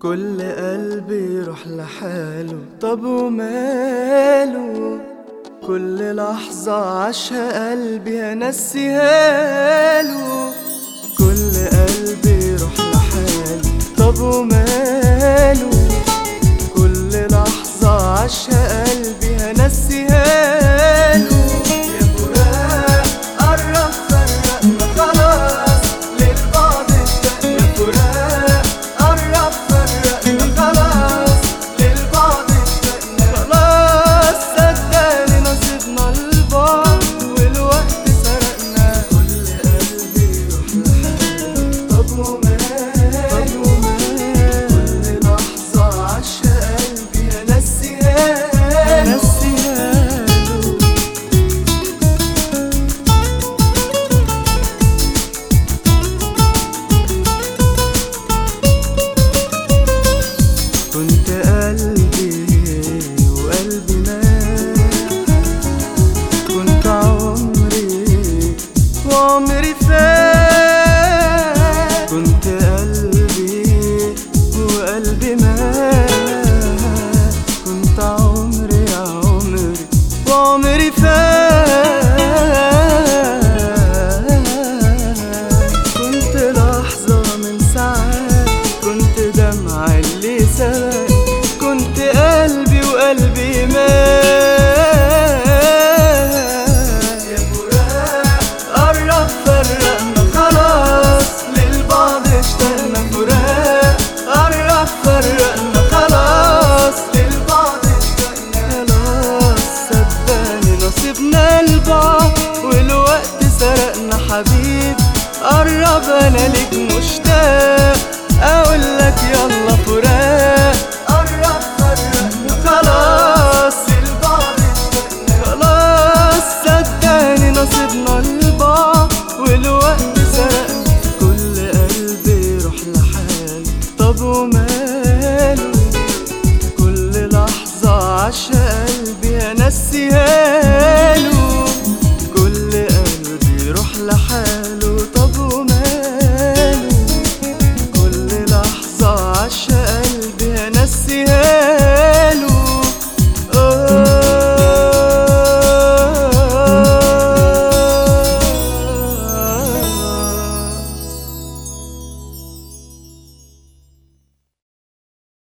كل قلبي يروح لحاله، طب وماله؟ كل لحظة عاشها قلبي هنسيها له. كل قلبي يروح لحاله، طب وماله؟ كل لحظة عاشها قلبي هنسيها له. يا فراق قرب فرقنا خلاص، للبعض اشتقنا. فراق قرب فرقنا خلاص، للبعض اشتقنا. خلاص صدقني نصيبنا البعض والوقت سرقنا. كل قلبي يروح لحاله، طب وماله؟ كل لحظة عاشها قلبي هنسيها له. كنت قلبي وقلبي مات، كنت عمري وعمري فات. كنت قلبي وقلبي مات، كنت عمري وعمري فات. كنت لحظة من ساعات، كنت دمع اللي سبق، كنت قلبي وقلبي مات. يا فراق قرب فرقنا خلاص، للبعض اشتقنا. فراق قرب فرقنا خلاص، للبعض اشتقنا. خلاص صدقني نصيبنا البعض والوقت سرقنا. حبيب قرب انا ليك مشتاق، اقولك يلا فراق قرب فرقنا خلاص، للبعض اشتقنا. خلاص صدقني نصيبنا البعض والوقت سرقنا. كل قلبي يروح لحاله، طب وماله؟ كل لحظة عاشها قلبي هنسيها